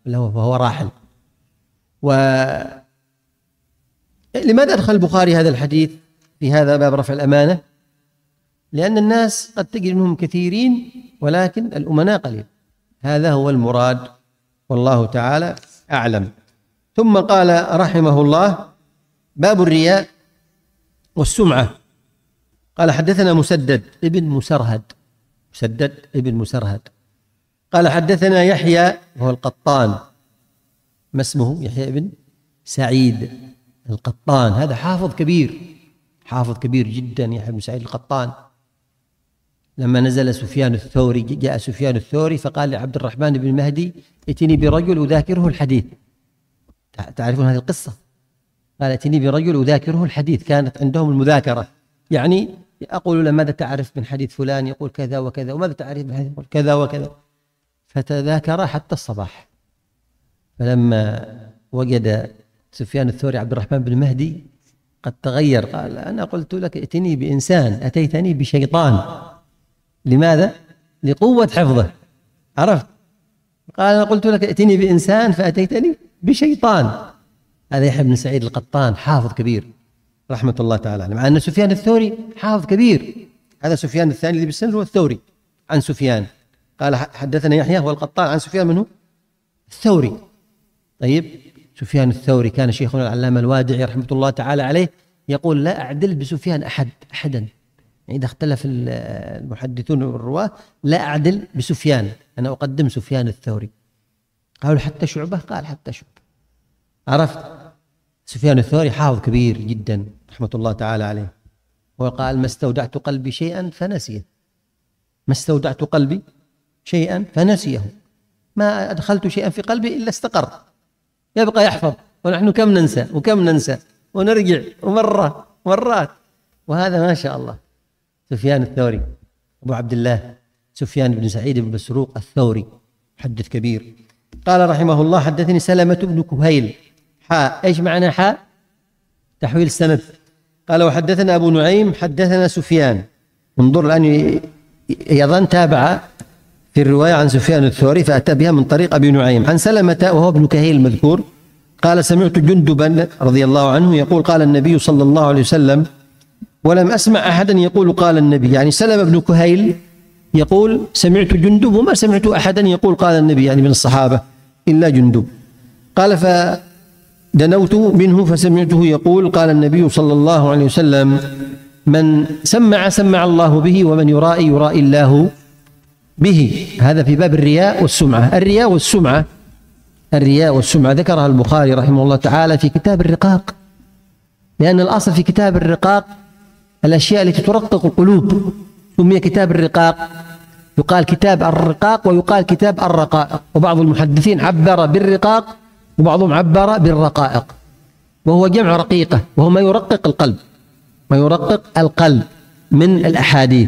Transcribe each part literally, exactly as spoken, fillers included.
وهو راحل. ولماذا أدخل البخاري هذا الحديث في هذا باب رفع الأمانة؟ لأن الناس قد تجد منهم كثيرين ولكن الأمناء قليل، هذا هو المراد والله تعالى أعلم. ثم قال رحمه الله: باب الرياء والسمعة. قال: حدثنا مسدد ابن مسرهد مسدد ابن مسرهد قال: حدثنا يحيى وهو القطان، ما اسمه؟ يحيى ابن سعيد القطان، هذا حافظ كبير، حافظ كبير جدا يحيى بن سعيد القطان. لما نزل سفيان الثوري، جاء سفيان الثوري فقال لعبد الرحمن بن مهدي: ائتني برجل أذاكره الحديث. تعرفون هذه القصة؟ قال: ائتني برجل أذاكره الحديث. كانت عندهم المذاكرة، يعني أقول له: ماذا تعرف من حديث فلان؟ يقول كذا وكذا. وماذا تعرف من حديث كذا وكذا؟ فتذاكر حتى الصباح. فلما وجد سفيان الثوري عبد الرحمن بن مهدي قد تغير، قال: أنا قلت لك ائتني بإنسان، أتيتني بشيطان. لماذا؟ لقوة حفظه، عرفت؟ قال: أنا قلت لك ائتني بإنسان فأتيتني بشيطان. هذا يحيى بن سعيد القطان حافظ كبير رحمة الله تعالى عليه، مع أن سفيان الثوري حافظ كبير. هذا سفيان الثاني اللي بالسند هو الثوري عن سفيان. قال: حدثنا يحيى هو القطان عن سفيان منه الثوري. طيب، سفيان الثوري كان شيخنا العلامة الوادعي رحمة الله تعالى عليه يقول: لا أعدل بسفيان أحد أحدا، يعني إذا اختلف المحدثون والرواة لا أعدل بسفيان، أنا أقدم سفيان الثوري. قالوا: حتى شعبة؟ قال: حتى شعبة. عرفت؟ سفيان الثوري حافظ كبير جدا رحمة الله تعالى عليه. وقال: ما استودعت قلبي شيئا فنسيه، ما استودعت قلبي شيئا فنسيه، ما أدخلت شيئا في قلبي إلا استقر، يبقى يحفظ. ونحن كم ننسى وكم ننسى ونرجع ومرة مرات. وهذا ما شاء الله سفيان الثوري أبو عبد الله سفيان بن سعيد بن مسروق الثوري، محدث كبير. قال رحمه الله: حدثني سلمة بن كهيل. حاء، ايش معنى حاء؟ تحويل السند. قال: وحدثنا أبو نعيم حدثنا سفيان. انظر الآن، يظن تابع في الرواية عن سفيان الثوري فأتى بها من طريق أبي نعيم عن سلمة وهو ابن كهيل المذكور. قال: سمعت جندبا رضي الله عنه يقول: قال النبي صلى الله عليه وسلم، ولم أسمع أحدا يقول قال النبي. يعني سلمة بن كهيل يقول: سمعت جندب وما سمعت أحدا يقول قال النبي، يعني من الصحابة إلا جندب. قال: فدنوت منه فسمعته يقول: قال النبي صلى الله عليه وسلم: من سمع سمع الله به، ومن يرائي يرائي الله به. هذا في باب الرياء والسمعة. الرياء والسمعة الرياء والسمعة ذكرها البخاري رحمه الله تعالى في كتاب الرقاق، لأن الأصل في كتاب الرقاق الأشياء التي ترقق القلوب، سمي كتاب الرقاق. يقال كتاب الرقاق ويقال كتاب الرقائق، وبعض المحدثين عبر بالرقاق وبعضهم عبر بالرقائق، وهو جمع رقيقة، وهو ما يرقق القلب، ما يرقق القلب من الأحاديث.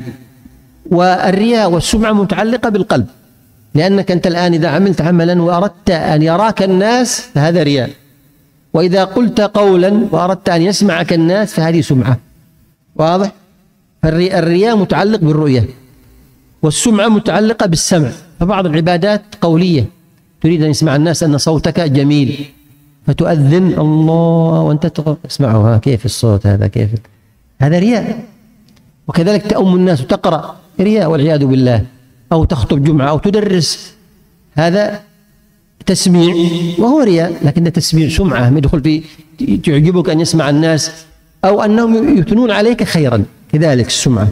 والرياء والسمعة متعلقة بالقلب، لأنك أنت الآن إذا عملت عملا وأردت أن يراك الناس فهذا رياء، وإذا قلت قولا وأردت أن يسمعك الناس فهذه سمعة. واضح؟ فالرياء متعلق بالرؤية، والسمعة متعلقة بالسمع. فبعض العبادات قولية، تريد أن يسمع الناس أن صوتك جميل فتؤذن الله وأنت تسمعها، كيف الصوت هذا، كيف، هذا رياء. وكذلك تأم الناس وتقرأ، رياء والعياذ بالله. أو تخطب جمعة أو تدرس، هذا تسميع وهو رياء، لكن تسميع سمعة يدخل في، تعجبك أن يسمع الناس أو أنهم يثنون عليك خيرا، كذلك السمعة.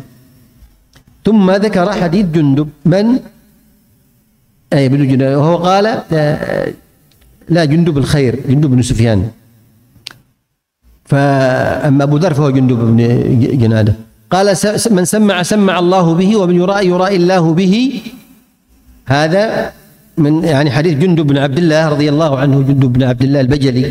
ثم ذكر حديث جندب من أي بن جندب، وهو قال: لا جندب الخير، جندب بن سفيان. فأما أبو ذر فهو جندب بن جنادة. قال: من سمع سمع الله به، ومن يرائي يرائي الله به. هذا من يعني حديث جندب بن عبد الله رضي الله عنه، جندب بن عبد الله البجلي.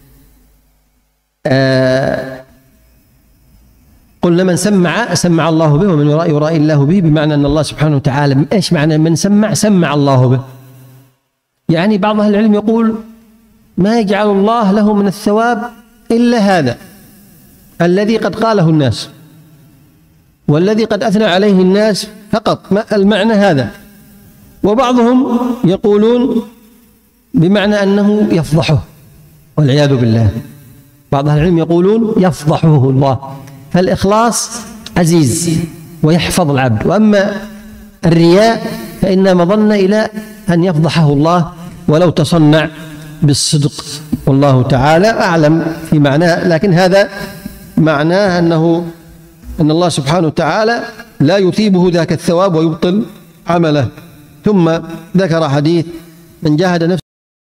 آه قلنا من سمع سمع الله به، ومن يرائي يرائي الله به، بمعنى أن الله سبحانه وتعالى، إيش معنى من سمع سمع الله به؟ يعني بعض أهل العلم يقول: ما يجعل الله له من الثواب إلا هذا الذي قد قاله الناس، والذي قد أثنى عليه الناس فقط، المعنى هذا. وبعضهم يقولون بمعنى أنه يفضحه والعياذ بالله. بعض أهل العلم يقولون يفضحه الله، فالإخلاص عزيز ويحفظ العبد، وأما الرياء فإنما مضن إلى أن يفضحه الله ولو تصنع بالصدق، والله تعالى أعلم في معناه. لكن هذا معناه أنه أن الله سبحانه وتعالى لا يثيبه ذاك الثواب ويبطل عمله. ثم ذكر حديث من جاهد نفسه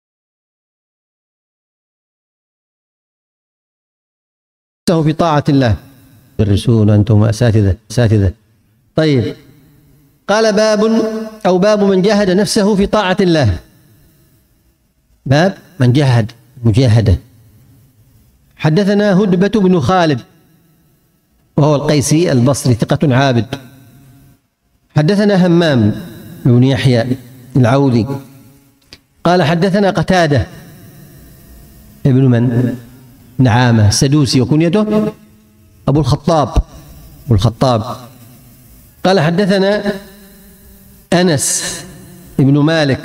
في طاعة الله. تدرسون أنتم أساتذة أساتذة طيب. قال باب أو باب من جاهد نفسه في طاعة الله. باب من جاهد مجاهدة. حدثنا هدبة بن خالد وهو القيسي البصري ثقة عابد. حدثنا همام بن يحيى العوذي قال حدثنا قتادة ابن من؟ نعامة سدوسي وكنيته أبو الخطاب أبو الخطاب قال حدثنا أنس ابن مالك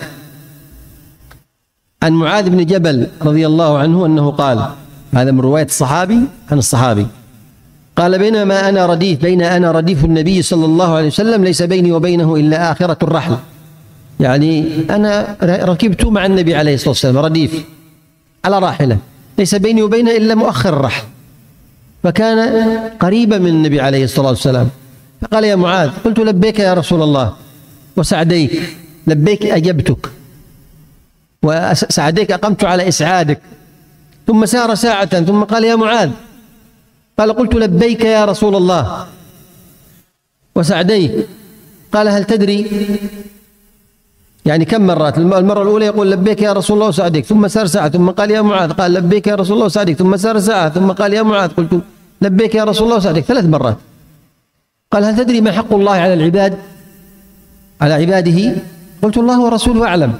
عن معاذ بن جبل رضي الله عنه أنه قال، هذا من رواية الصحابي عن الصحابي، قال بينما أنا رديف بين أنا رديف النبي صلى الله عليه وسلم ليس بيني وبينه إلا آخرة الرحل، يعني أنا ركبت مع النبي عليه الصلاة والسلام رديف على راحلة ليس بيني وبينه إلا مؤخر الرحل، فكان قريبا من النبي عليه الصلاة والسلام، فقال يا معاذ، قلت لبيك يا رسول الله وسعديك، لبيك أجبتك وسعديك أقمت على إسعادك، ثم سار ساعة ثم قال يا معاذ، قال قلت لبيك يا رسول الله وسعديك، قال هل تدري يعني كم مرات؟ المرة الأولى يقول لبيك يا رسول الله وسعديك، ثم سار ساعة ثم قال يا معاذ، قال لبيك يا رسول الله وسعديك، ثم سار ساعة ثم قال يا معاذ، قلت لبيك يا رسول الله وسعديك، ثلاث مرات. قال هل تدري ما حق الله على العباد على عباده؟ قلت الله ورسوله أعلم.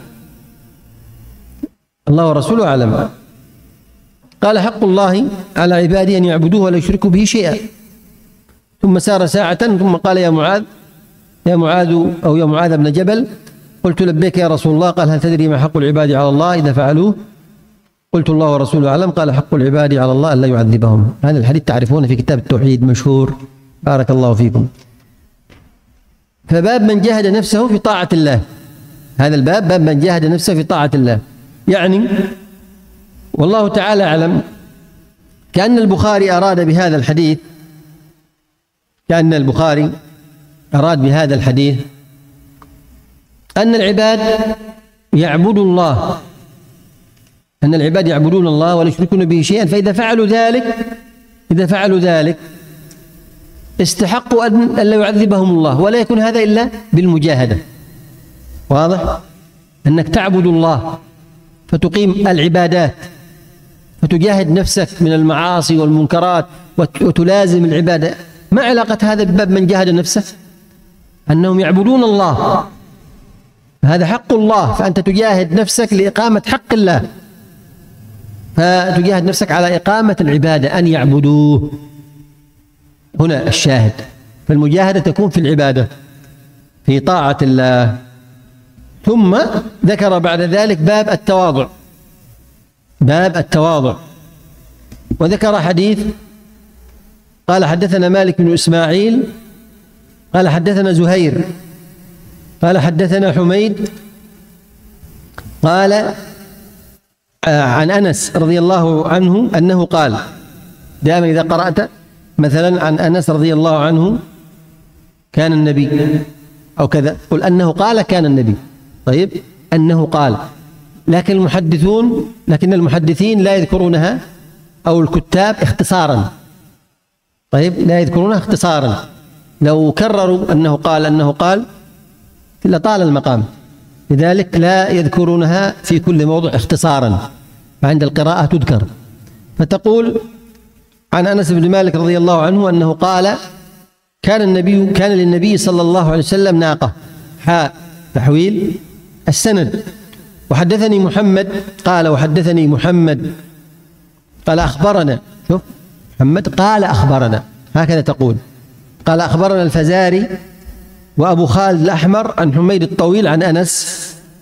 الله ورسوله أعلم. قال حق الله على عباده أن يعبدوه ولا يشركوا به شيئا، ثم سار ساعة ثم قال يا معاذ يا معاذ أو يا معاذ بن جبل، قلت لبيك يا رسول الله، قال هل تدري ما حق العباد على الله إذا فعلوه؟ قلت الله ورسوله أعلم. قال حق العباد على الله أن لا يعذبهم. هذا الحديث تعرفونه في كتاب التوحيد مشهور، بارك الله فيكم. فباب من جاهد نفسه في طاعة الله، هذا الباب باب من جاهد نفسه في طاعة الله، يعني والله تعالى أعلم كأن البخاري أراد بهذا الحديث كأن البخاري أراد بهذا الحديث أن العباد يعبدوا الله أن العباد يعبدون الله ولا يشركون به شيئا، فإذا فعلوا ذلك إذا فعلوا ذلك استحقوا أن لا يعذبهم الله، ولا يكون هذا إلا بالمجاهدة. واضح؟ أنك تعبد الله فتقيم العبادات فتجاهد نفسك من المعاصي والمنكرات وتلازم العبادة. ما علاقة هذا بباب من جاهد نفسه؟ أنهم يعبدون الله، هذا حق الله، فأنت تجاهد نفسك لإقامة حق الله، فتجاهد نفسك على إقامة العبادة أن يعبدوه. هنا الشاهد، فالمجاهدة تكون في العبادة في طاعة الله. ثم ذكر بعد ذلك باب التواضع باب التواضع وذكر حديث قال حدثنا مالك بن إسماعيل قال حدثنا زهير قال حدثنا حميد قال عن أنس رضي الله عنه أنه قال، دائما إذا قرأت مثلا عن أنس رضي الله عنه كان النبي أو كذا، قل أنه قال كان النبي، طيب أنه قال، لكن المحدثون لكن المحدثين لا يذكرونها أو الكتاب اختصارا، طيب لا يذكرونها اختصارا، لو كرروا أنه قال أنه قال لطال المقام، لذلك لا يذكرونها في كل موضع اختصارا، فعند القراءة تذكر، فتقول عن أنس بن مالك رضي الله عنه أنه قال كان النبي كان للنبي صلى الله عليه وسلم ناقة، حاء تحويل السند. وحدثني محمد قال وحدثني محمد قال أخبرنا، شوف محمد قال أخبرنا، هكذا تقول، قال أخبرنا الفزاري وأبو خالد الأحمر عن حميد الطويل عن أنس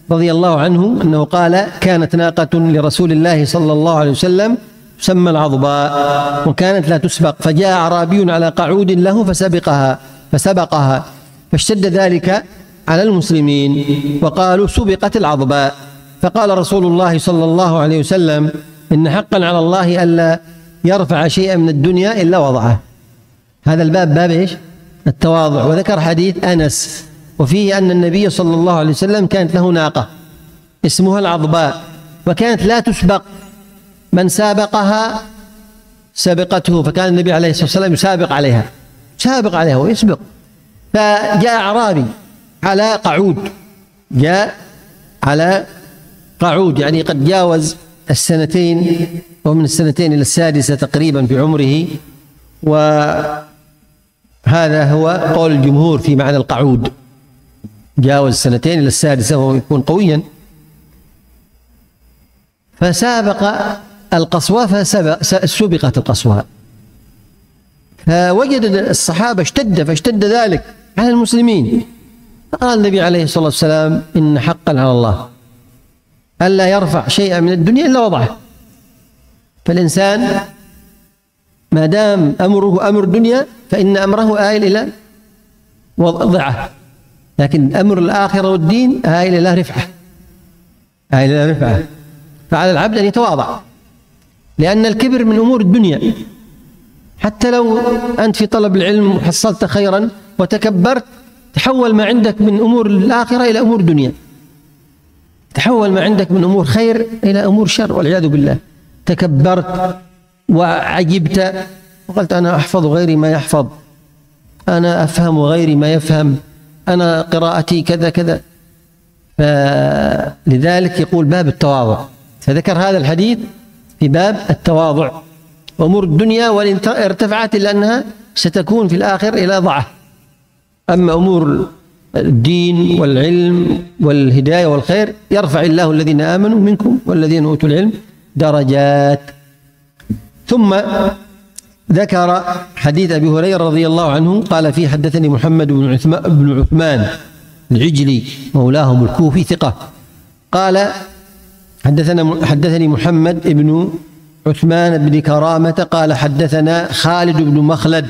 رضي الله عنه أنه قال: كانت ناقة لرسول الله صلى الله عليه وسلم تسمى العضباء وكانت لا تسبق، فجاء أعرابي على قعود له فسبقها فسبقها فاشتد ذلك على المسلمين وقالوا: سبقت العضباء. فقال رسول الله صلى الله عليه وسلم: إن حقا على الله ألا يرفع شيئا من الدنيا إلا وضعه. هذا الباب باب إيش؟ التواضع. وذكر حديث أنس وفيه أن النبي صلى الله عليه وسلم كانت له ناقة اسمها العضباء وكانت لا تسبق، من سابقها سبقته، فكان النبي عليه الصلاة والسلام يسابق عليها سابق عليها ويسبق. فجاء أعرابي على قعود، جاء على قعود يعني قد جاوز السنتين ومن السنتين إلى السادسة تقريبا في عمره، وهذا هو قول الجمهور في معنى القعود، جاوز السنتين إلى السادسة وهو يكون قويا. فسابق القصوى فسبقت القصوى، فوجد الصحابة اشتد فاشتد ذلك على المسلمين، فقال النبي عليه الصلاة والسلام: إن حقا على الله ألا يرفع شيئا من الدنيا إلا وضعه. فالإنسان ما دام أمره أمر دنيا فإن أمره آيل إلى وضعه، لكن أمر الآخرة والدين آيل إلى رفعه آيل إلى رفعه. فعلى العبد أن يتواضع، لأن الكبر من أمور الدنيا. حتى لو أنت في طلب العلم وحصلت خيرا وتكبرت، تحول ما عندك من أمور الآخرة إلى أمور دنيا، تحول ما عندك من أمور خير إلى أمور شر والعياذ بالله. تكبرت وعجبت وقلت: أنا أحفظ غيري ما يحفظ، أنا أفهم غيري ما يفهم، أنا قراءتي كذا كذا. فلذلك يقول باب التواضع، فذكر هذا الحديث في باب التواضع. أمور الدنيا وإن ارتفعت إلا أنها ستكون في الآخر إلى ضعه، أما أمور الدين والعلم والهداية والخير يرفع الله الذين آمنوا منكم والذين أوتوا العلم درجات. ثم ذكر حديث أبي هريرة رضي الله عنه قال فيه: حدثني محمد بن عثمان العجلي مولاهم الكوفي ثقة، قال: حدثنا حدثني محمد بن عثمان بن كرامة قال: حدثنا خالد بن مخلد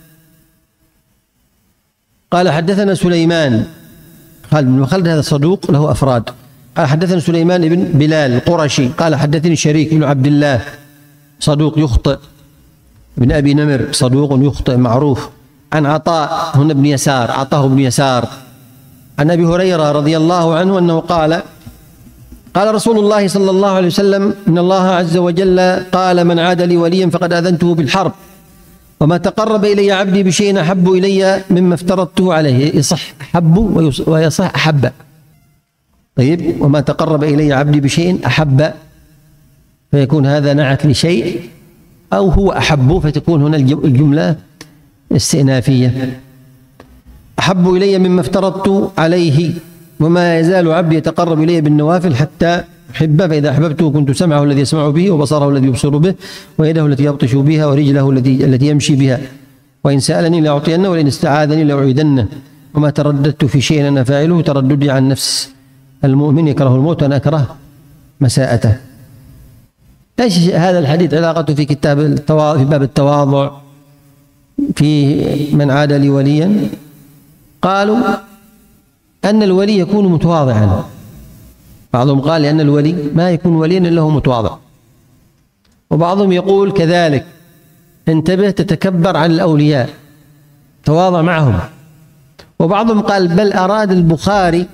قال: حدثنا سليمان. خالد بن مخلد هذا صدوق له أفراد. قال: حدثنا سليمان بن بلال القرشي قال: حدثني شريك بن عبد الله صدوق يخطئ، بن أبي نمر صدوق يخطئ معروف، عن عطاء هنا بن يسار عطاه بن يسار عن أبي هريرة رضي الله عنه أنه قال: قال رسول الله صلى الله عليه وسلم: إن الله عز وجل قال: من عاد لي وليا فقد آذنته بالحرب، وما تقرب إلي عبدي بشيء أحب إلي مما افترضته عليه. يصح أحب ويصح أحب. طيب، وما تقرب إلي عبدي بشيء أحب، فيكون هذا نعت لشيء، أو هو أحب فتكون هنا الجملة استئنافية. أحب إلي مما افترضت عليه، وما يزال عبدي يتقرب إلي بالنوافل حتى أحبه، فإذا أحببته كنت سمعه الذي يسمع به، وبصره الذي يبصر به، ويده التي يبطش بها، ورجله التي التي يمشي بها، وإن سألني لأعطينه، ولئن استعاذني لأعيذنه. وما ترددت في شيء أنا فاعله ترددي عن نفس المؤمن يكره الموت وأنا أكره مساءته. ايش هذا الحديث علاقته في كتاب التواضع، في باب التواضع، في من عاد لي وليا؟ قالوا أن الولي يكون متواضعا. بعضهم قال لأن الولي ما يكون وليا إلا هو متواضع، وبعضهم يقول كذلك: انتبه تتكبر عن الأولياء، تواضع معهم. وبعضهم قال بل أراد البخاري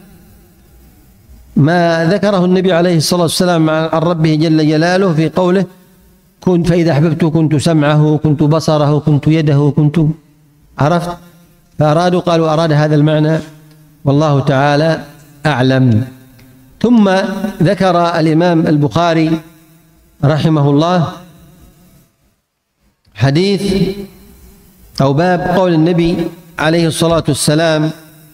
ما ذكره النبي عليه الصلاة والسلام عن ربه جل جلاله في قوله: كنت فإذا أحببت كنت سمعه، كنت بصره، كنت يده، كنت. عرفت؟ فأرادوا قالوا أراد هذا المعنى، والله تعالى أعلم. ثم ذكر الإمام البخاري رحمه الله حديث أو باب قول النبي عليه الصلاة والسلام: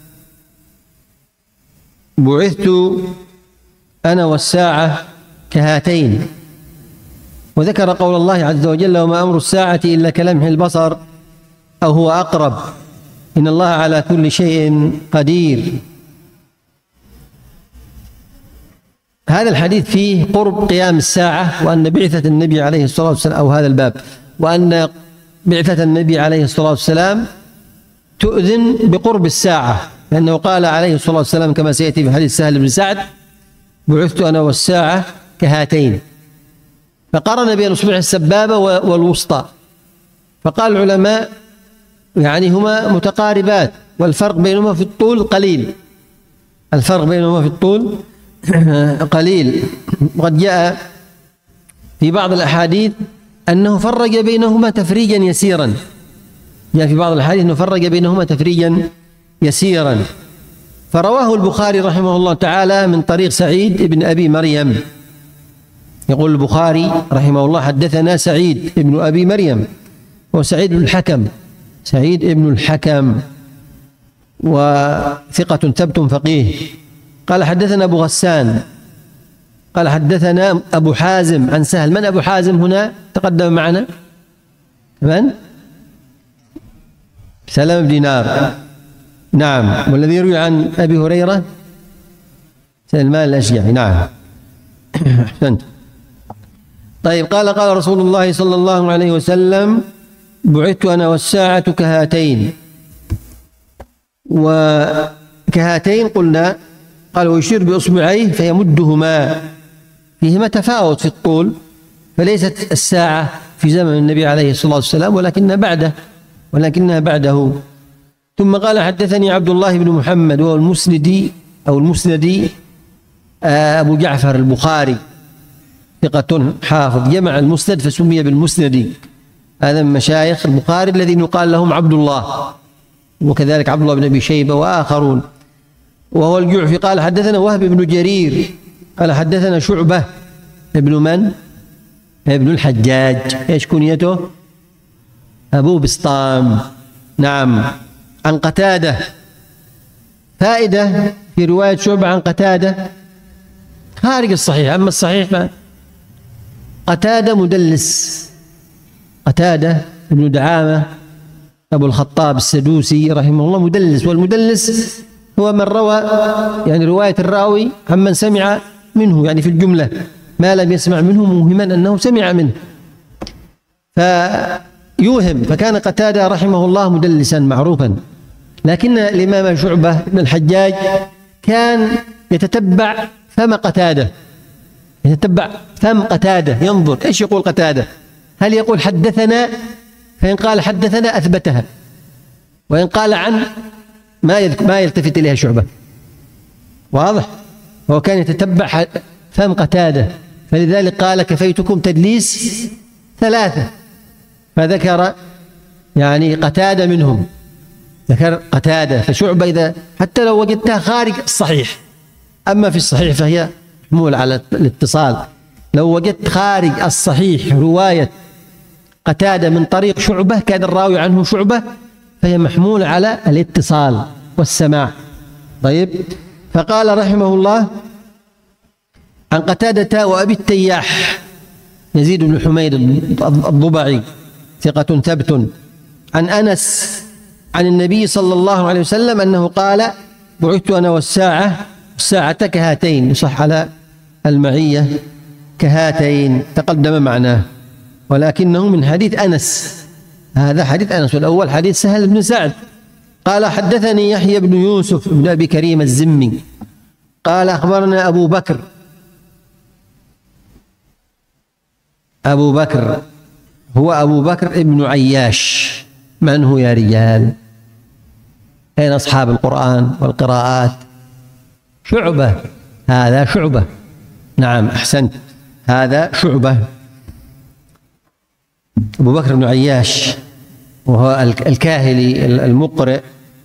بعثت أنا والساعة كهاتين. وذكر قول الله عز وجل: وما أمر الساعة إلا كلمح البصر أو هو أقرب إن الله على كل شيء قدير. هذا الحديث فيه قرب قيام الساعة، وأن بعثة النبي عليه الصلاة والسلام، أو هذا الباب، وأن بعثة النبي عليه الصلاة والسلام تؤذن بقرب الساعة، لأنه قال عليه الصلاة والسلام كما سيأتي في حديث سهل بن سعد: بعثت أنا والساعة كهاتين، فقارن بين إصبع السبابة والوسطى، فقال العلماء يعني هما متقاربات، والفرق بينهما في الطول قليل، الفرق بينهما في الطول قليل. وقد جاء في بعض الأحاديث أنه فرق بينهما تفريجا يسيرا، جاء في بعض الأحاديث أنه فرق بينهما تفريجا يسيرا. فرواه البخاري رحمه الله تعالى من طريق سعيد بن أبي مريم. يقول البخاري رحمه الله: حدثنا سعيد بن أبي مريم، وسعيد بن الحكم، سعيد بن الحكم وثقة ثبت فقيه. قال حدثنا أبو غسان قال حدثنا أبو حازم عن سهل. من أبو حازم هنا؟ تقدم معنا من؟ سلام بن دينار، نعم. والذي يروي عن أبي هريرة سلمان الأشجعي، نعم. أحسنت. طيب، قال قال رسول الله صلى الله عليه وسلم: بعثت أنا والساعة كهاتين. وكهاتين قلنا، قال ويشير بإصبعيه فيمدهما، فيهما تفاوت في الطول، فليست الساعة في زمن النبي عليه الصلاة والسلام ولكنها بعده ولكنها بعده ثم قال: حدثني عبد الله بن محمد وهو المسندي أو المسندي أبو جعفر البخاري، ثقة حافظ، جمع المسند فسمي بالمسندي. هذا من مشايخ البخاري الذين يقال لهم عبد الله، وكذلك عبد الله بن أبي شيبة وآخرون. وهو الجعفي. قال حدثنا وهب بن جرير قال حدثنا شعبة ابن من؟ ابن الحجاج. ايش كنيته؟ أبو بسطام، نعم. عن قتادة. فائدة في رواية شعبة عن قتادة خارج الصحيح، أما الصحيح قتادة مدلس، قتادة ابن دعامة أبو الخطاب السدوسي رحمه الله مدلس، والمدلس هو من روى يعني رواية الراوي عمن سمع منه، يعني في الجملة ما لم يسمع منه موهما أنه سمع منه فيوهم. فكان قتادة رحمه الله مدلسا معروفا، لكن الإمام شعبة بن الحجاج كان يتتبع فم قتادة، يتتبع فم قتادة، ينظر ايش يقول قتادة، هل يقول حدثنا؟ فإن قال حدثنا أثبتها، وإن قال عن ما ما يلتفت إليها شعبة. واضح؟ هو كان يتتبع فم قتادة، فلذلك قال: كفيتكم تدليس ثلاثة، فذكر يعني قتادة منهم، ذكر قتادة. فشعبة إذا حتى لو وجدتها خارج الصحيح، أما في الصحيح فهي محمول على الاتصال، لو وجدت خارج الصحيح رواية قتادة من طريق شعبة كان الراوي عنه شعبة، فهي محمولة على الاتصال والسماع. طيب، فقال رحمه الله: عن قتادة وأبي التياح يزيد بن حميد الضبعي، ثقة ثبت، عن أنس عن النبي صلى الله عليه وسلم أنه قال: بعثت أنا والساعة الساعة كهاتين، يصح على المعية كهاتين، تقدم معناه، ولكنه من حديث أنس، هذا حديث أنس، والأول حديث سهل بن سعد. قال: حدثني يحيى بن يوسف بن أبي كريم الزمي قال: أخبرنا أبو بكر أبو بكر هو أبو بكر ابن عياش. من هو يا رجال؟ أين أصحاب القرآن والقراءات؟ شعبة، هذا شعبة، نعم أحسنت، هذا شعبة. أبو بكر بن عياش وهو الكاهلي المقرئ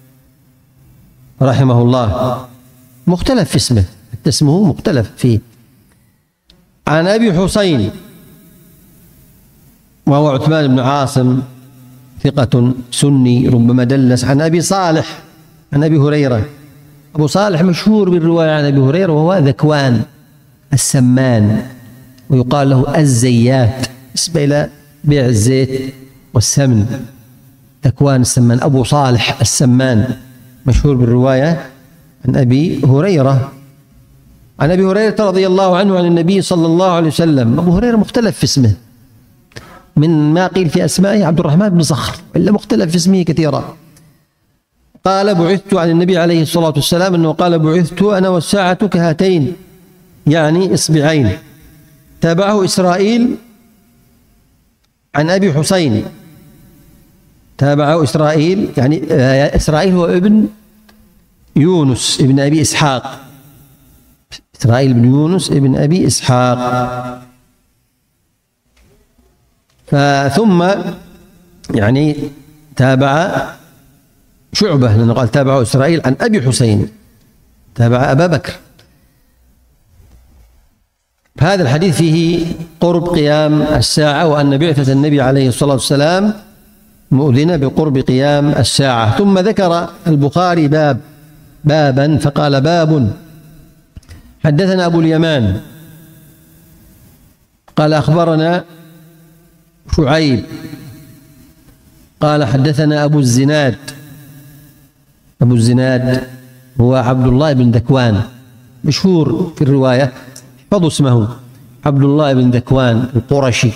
رحمه الله، مختلف في اسمه، اسمه مختلف فيه. عن أبي حسين وهو عثمان بن عاصم، ثقة سني ربما دلس. عن أبي صالح عن أبي هريرة. أبو صالح مشهور بالرواية عن أبي هريرة، وهو ذكوان السمان، ويقال له الزيات، نسبة إلى بيع الزيت والسمن. ذكوان السمان، أبو صالح السمان، مشهور بالرواية عن أبي هريرة عن أبي هريرة رضي الله عنه عن النبي صلى الله عليه وسلم. أبو هريرة مختلف في اسمه، من ما قيل في أسمائه عبد الرحمن بن صخر، إلا مختلف في اسمه كثيرا. قال بعثت عن النبي عليه الصلاة والسلام أنه قال بعثت أنا والساعة كهاتين، يعني إصبعين. تابعه إسرائيل عن أبي حسين، تابعه إسرائيل، يعني إسرائيل هو ابن يونس ابن أبي إسحاق، إسرائيل بن يونس ابن أبي إسحاق. ثم يعني تابع شعبة، لأنه قال تابعه إسرائيل عن أبي حسين، تابع أبا بكر. هذا الحديث فيه قرب قيام الساعة، وأن بعثة النبي عليه الصلاة والسلام مؤذنة بقرب قيام الساعة. ثم ذكر البخاري باب بابا فقال باب حدثنا أبو اليمان قال أخبرنا شعيب قال حدثنا أبو الزناد. أبو الزناد هو عبد الله بن ذكوان، مشهور في الرواية، احفظوا اسمه، عبد الله بن ذكوان القرشي.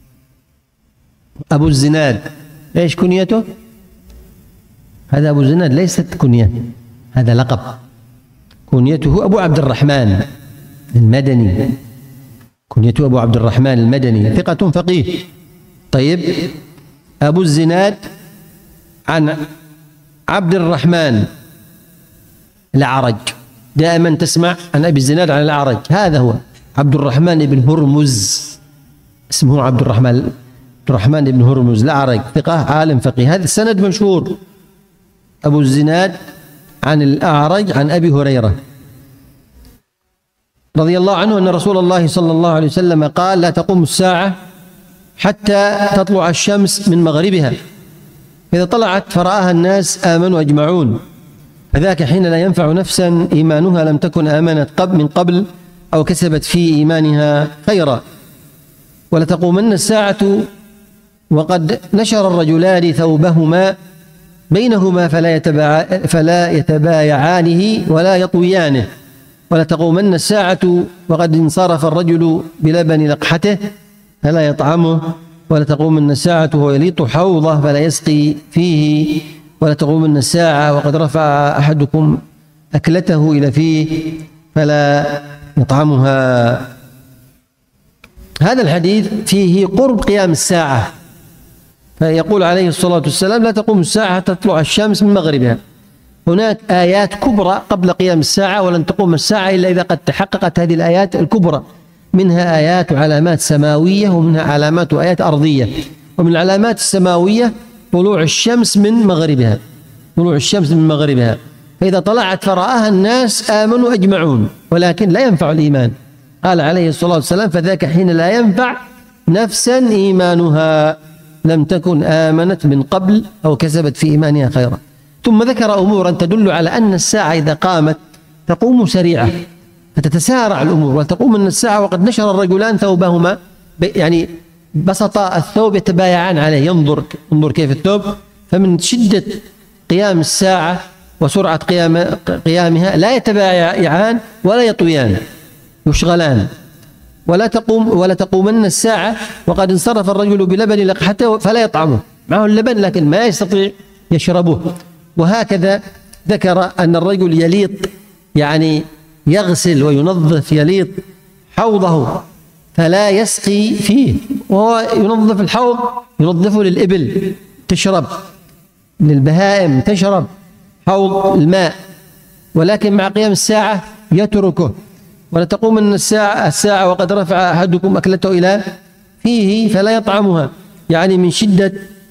أبو الزناد ايش كنيته؟ هذا أبو الزناد ليست كنية، هذا لقب. كنيته أبو عبد الرحمن المدني، كنيته أبو عبد الرحمن المدني، ثقة فقيه. طيب، أبو الزناد عن عبد الرحمن الأعرج، دائما تسمع عن أبي الزناد عن الأعرج، هذا هو عبد الرحمن بن هرمز، اسمه عبد الرحمن عبد الرحمن بن هرمز الأعرج، ثقة عالم فقيه. هذا السند مشهور، أبو الزناد عن الأعرج عن أبي هريرة رضي الله عنه أن رسول الله صلى الله عليه وسلم قال لا تقوم الساعة حتى تطلع الشمس من مغربها، إذا طلعت فرآها الناس آمنوا أجمعون، فذاك حين لا ينفع نفسا إيمانها لم تكن آمنت قبل من قبل أو كسبت في إيمانها خيرا. ولتقومن الساعة وقد نشر الرجلان ثوبهما بينهما فلا, يتباع فلا يتبايعانه ولا يطويانه. ولتقومن الساعة وقد انصرف الرجل بلبن لقحته فلا يطعمه. ولتقومن الساعة وهو يليط حوضه فلا يسقي فيه. ولتقومن الساعة وقد رفع أحدكم أكلته إلى فيه فلا يطعمها. هذا الحديث فيه قرب قيام الساعة، فيقول عليه الصلاة والسلام لا تقوم الساعة حتى تطلع الشمس من مغربها. هناك آيات كبرى قبل قيام الساعة، ولن تقوم الساعة إلا إذا قد تحققت هذه الآيات الكبرى، منها آيات وعلامات سماوية ومنها علامات وآيات أرضية. ومن العلامات السماوية طلوع الشمس من مغربها، طلوع الشمس من مغربها، فإذا طلعت فرآها الناس آمنوا أجمعون، ولكن لا ينفع الإيمان. قال عليه الصلاة والسلام فذاك حين لا ينفع نفسا إيمانها لم تكن آمنت من قبل أو كسبت في إيمانها خيرا. ثم ذكر أمورا تدل على أن الساعة إذا قامت تقوم سريعة فتتسارع الأمور. وتقوم أن الساعة وقد نشر الرجلان ثوبهما، يعني بسطا الثوب يتبايعان عليه، ينظر انظر كيف الثوب. فمن شدة قيام الساعة وسرعة قيام قيامها لا يتبايعان ولا يطويان، يشغلان. ولا تقوم ولا تقومن الساعة وقد انصرف الرجل بلبن لقحته فلا يطعمه، معه اللبن لكن ما يستطيع يشربه. وهكذا ذكر أن الرجل يليط، يعني يغسل وينظف، يليط حوضه فلا يسقي فيه، وهو ينظف الحوض ينظفه للإبل تشرب، للبهائم تشرب حوض الماء، ولكن مع قيام الساعة يتركه. ولتقوم أن الساعة, الساعة وقد رفع أحدكم أكلته إلى فيه فلا يطعمها، يعني من شدة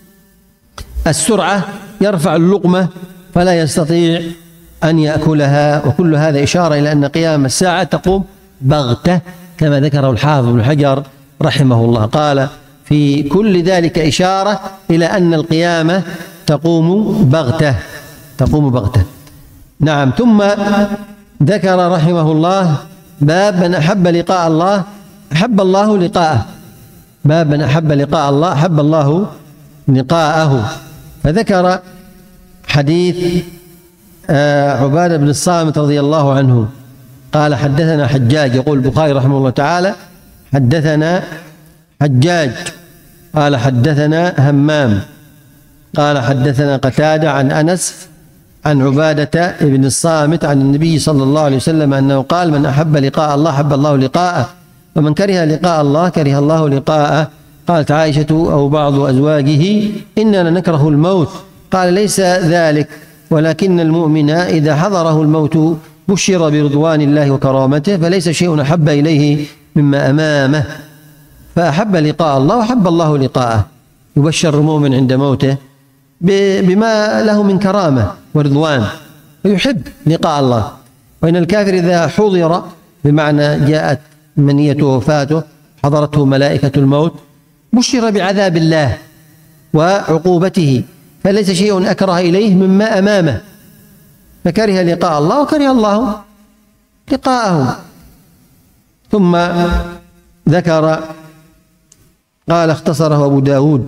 السرعة يرفع اللقمة فلا يستطيع أن يأكلها. وكل هذا إشارة إلى أن قيام الساعة تقوم بغتة كما ذكره الحافظ بن حجر رحمه الله. قال في كل ذلك إشارة إلى أن القيامة تقوم بغتة، تقوم بغتة. نعم. ثم ذكر رحمه الله باب من أحب لقاء الله أحب الله لقاءه، باب من أحب لقاء الله أحب الله لقاءه. فذكر حديث عبادة بن الصامت رضي الله عنه قال حدثنا حجاج، يقول البخاري رحمه الله تعالى حدثنا حجاج قال حدثنا همام قال حدثنا قتادة عن أنس عن عبادة بن الصامت عن النبي صلى الله عليه وسلم أنه قال: من أحب لقاء الله أحب الله لقاءه، ومن كره لقاء الله كره الله لقاءه. قالت عائشة أو بعض أزواجه: إننا نكره الموت. قال: ليس ذلك، ولكن المؤمن إذا حضره الموت بشر برضوان الله وكرامته، فليس شيء أحب إليه مما أمامه، فأحب لقاء الله وأحب الله لقاءه. يبشر المؤمن عند موته بما له من كرامة ورضوان، ويحب لقاء الله. وإن الكافر إذا حضر، بمعنى جاءت منية وفاته حضرته ملائكة الموت، بشر بعذاب الله وعقوبته، فليس شيء أكره إليه مما أمامه، فكره لقاء الله وكره الله لقاءه. ثم ذكر قال: اختصره أبو داود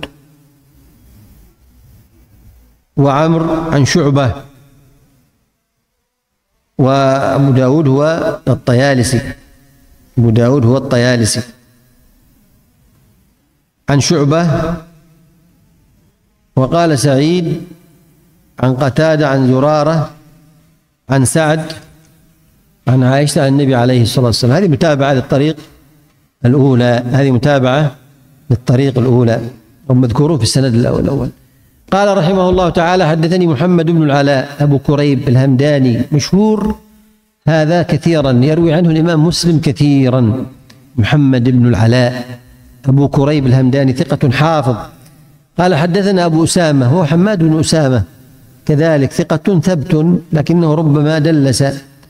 وعمر عن شعبة، وأبو داود هو الطيالسي، أبو داود هو الطيالسي عن شعبة. وقال سعيد عن قتادة عن زرارة عن سعد عن عائشة عن النبي عليه الصلاة والسلام. هذه متابعة للطريق الأولى، هذه متابعة للطريق الأولى، هم مذكورون في السند الأول. قال رحمه الله تعالى: حدثني محمد بن العلاء أبو كريب الهمداني، مشهور هذا كثيرا، يروي عنه الإمام مسلم كثيرا. محمد بن العلاء أبو كريب الهمداني ثقة حافظ. قال حدثنا أبو أسامة، هو حماد بن أسامة كذلك ثقة ثبت، لكنه ربما دلس.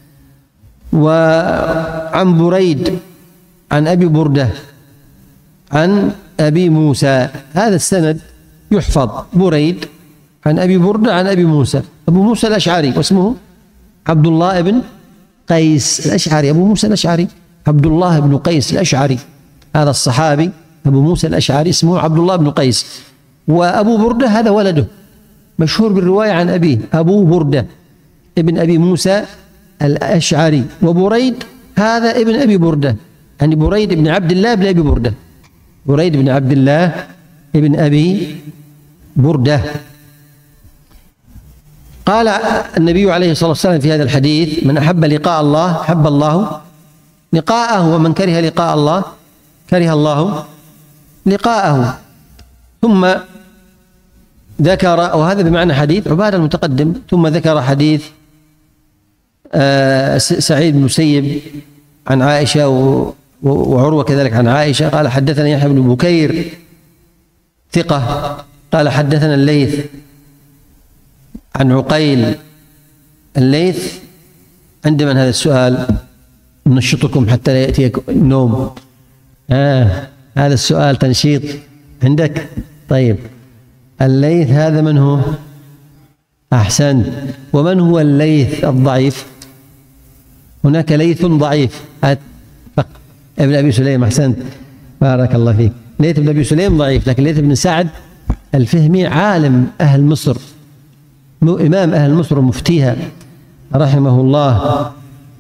وعن بريد عن أبي بردة عن أبي موسى، هذا السند يحفظ. بريد عن أبي بردة عن أبي موسى، أبو موسى الأشعري، واسمه عبد الله بن قيس الأشعري. أبو موسى الأشعري عبد الله بن قيس الأشعري، هذا الصحابي أبو موسى الأشعري اسمه عبد الله بن قيس. وأبو بردة هذا ولده، مشهور بالرواية عن أبيه، أبو بردة ابن أبي موسى الأشعري. وبريد هذا ابن أبي بردة، يعني بريد بن عبد الله بن أبي بردة، بريد بن عبد الله ابن أبي بردة. قال النبي عليه الصلاة والسلام في هذا الحديث: من أحب لقاء الله أحب الله لقاءه، ومن كره لقاء الله كره الله لقاءه. ثم ذكر، وهذا بمعنى حديث عبادة المتقدم، ثم ذكر حديث سعيد بن المسيب عن عائشة وعروة كذلك عن عائشة. قال حدثنا يحيى بن بكير ثقة قال حدثنا الليث عن عقيل. الليث عند من هذا السؤال؟ ننشطكم حتى لا يأتي النوم. آه هذا السؤال تنشيط عندك؟ طيب، الليث هذا من هو؟ أحسنت. ومن هو الليث الضعيف؟ هناك ليث ضعيف ابن أبي سليم. أحسنت، بارك الله فيك. ليث بن أبي سليم ضعيف، لكن ليث بن سعد الفهمي عالم أهل مصر، إمام أهل مصر ومفتيها رحمه الله.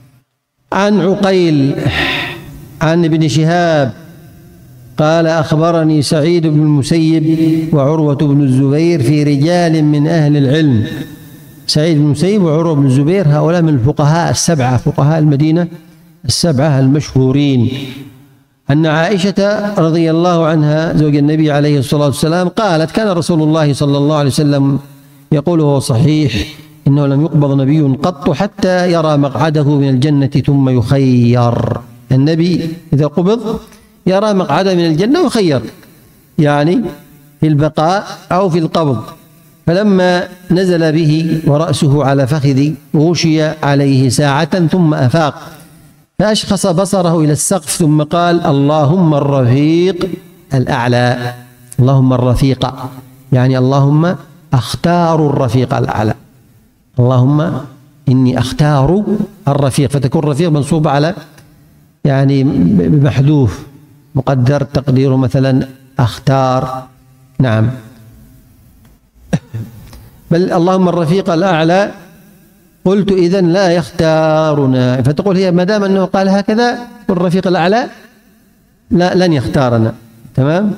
عن عقيل عن ابن شهاب قال أخبرني سعيد بن المسيب وعروة بن الزبير في رجال من أهل العلم. سعيد بن المسيب وعروة بن الزبير هؤلاء من الفقهاء السبعة، فقهاء المدينة السبعة المشهورين. أن عائشة رضي الله عنها زوج النبي عليه الصلاة والسلام قالت: كان رسول الله صلى الله عليه وسلم يقول وهو صحيح: إنه لم يقبض نبي قط حتى يرى مقعده من الجنة ثم يخير. النبي إذا قبض يرى مقعده من الجنة وخير، يعني في البقاء أو في القبض. فلما نزل به ورأسه على فخذي غشي عليه ساعة ثم أفاق، فأشخص بصره إلى السقف ثم قال: اللهم الرفيق الأعلى. اللهم الرفيق يعني اللهم أختار الرفيق الأعلى، اللهم إني أختار الرفيق، فتكون الرفيق منصوبة على يعني بمحذوف مقدر تقديره مثلا أختار. نعم، بل اللهم الرفيق الأعلى قلت إذن لا يختارنا. فتقول هي ما دام أنه قال هكذا والرفيق الأعلى لا لن يختارنا. تمام.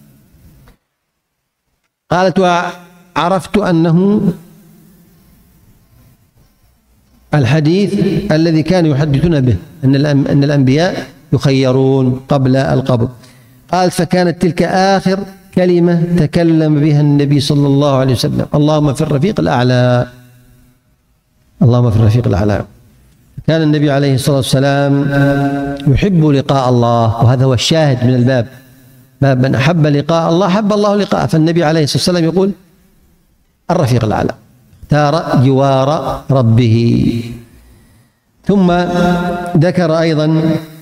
قالت وعرفت أنه الحديث الذي كان يحدثون به أن أن الأنبياء يخيرون قبل القبض. قالت فكانت تلك آخر كلمة تكلم بها النبي صلى الله عليه وسلم، اللهم في الرفيق الأعلى، اللهم في الرفيق الأعلى. كان النبي عليه الصلاة والسلام يحب لقاء الله، وهذا هو الشاهد من الباب، باب من أحب لقاء الله أحب الله لقاءه. فالنبي عليه الصلاة والسلام يقول الرفيق الأعلى، اختار جوار ربه. ثم ذكر أيضا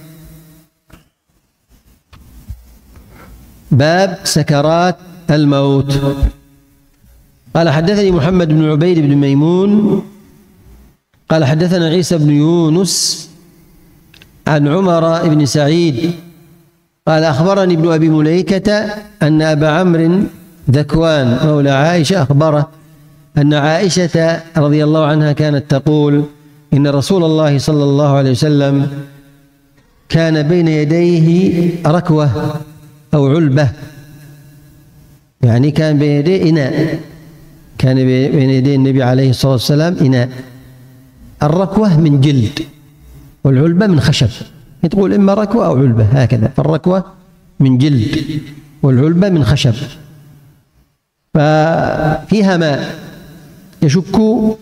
باب سكرات الموت. قال حدثني محمد بن عبيد بن ميمون قال حدثنا عيسى بن يونس عن عمر بن سعيد قال أخبرني ابن أبي مليكة أن أبا عمرو ذكوان مولى عائشة أخبره أن عائشة رضي الله عنها كانت تقول إن رسول الله صلى الله عليه وسلم كان بين يديه ركوة أو علبة، يعني كان بين يديه إناء، كان بين يدي النبي عليه الصلاة والسلام إناء. الركوة من جلد والعلبة من خشب، تقول إما ركوة أو علبة هكذا، فالركوة من جلد والعلبة من خشب، ففيها ماء. يشك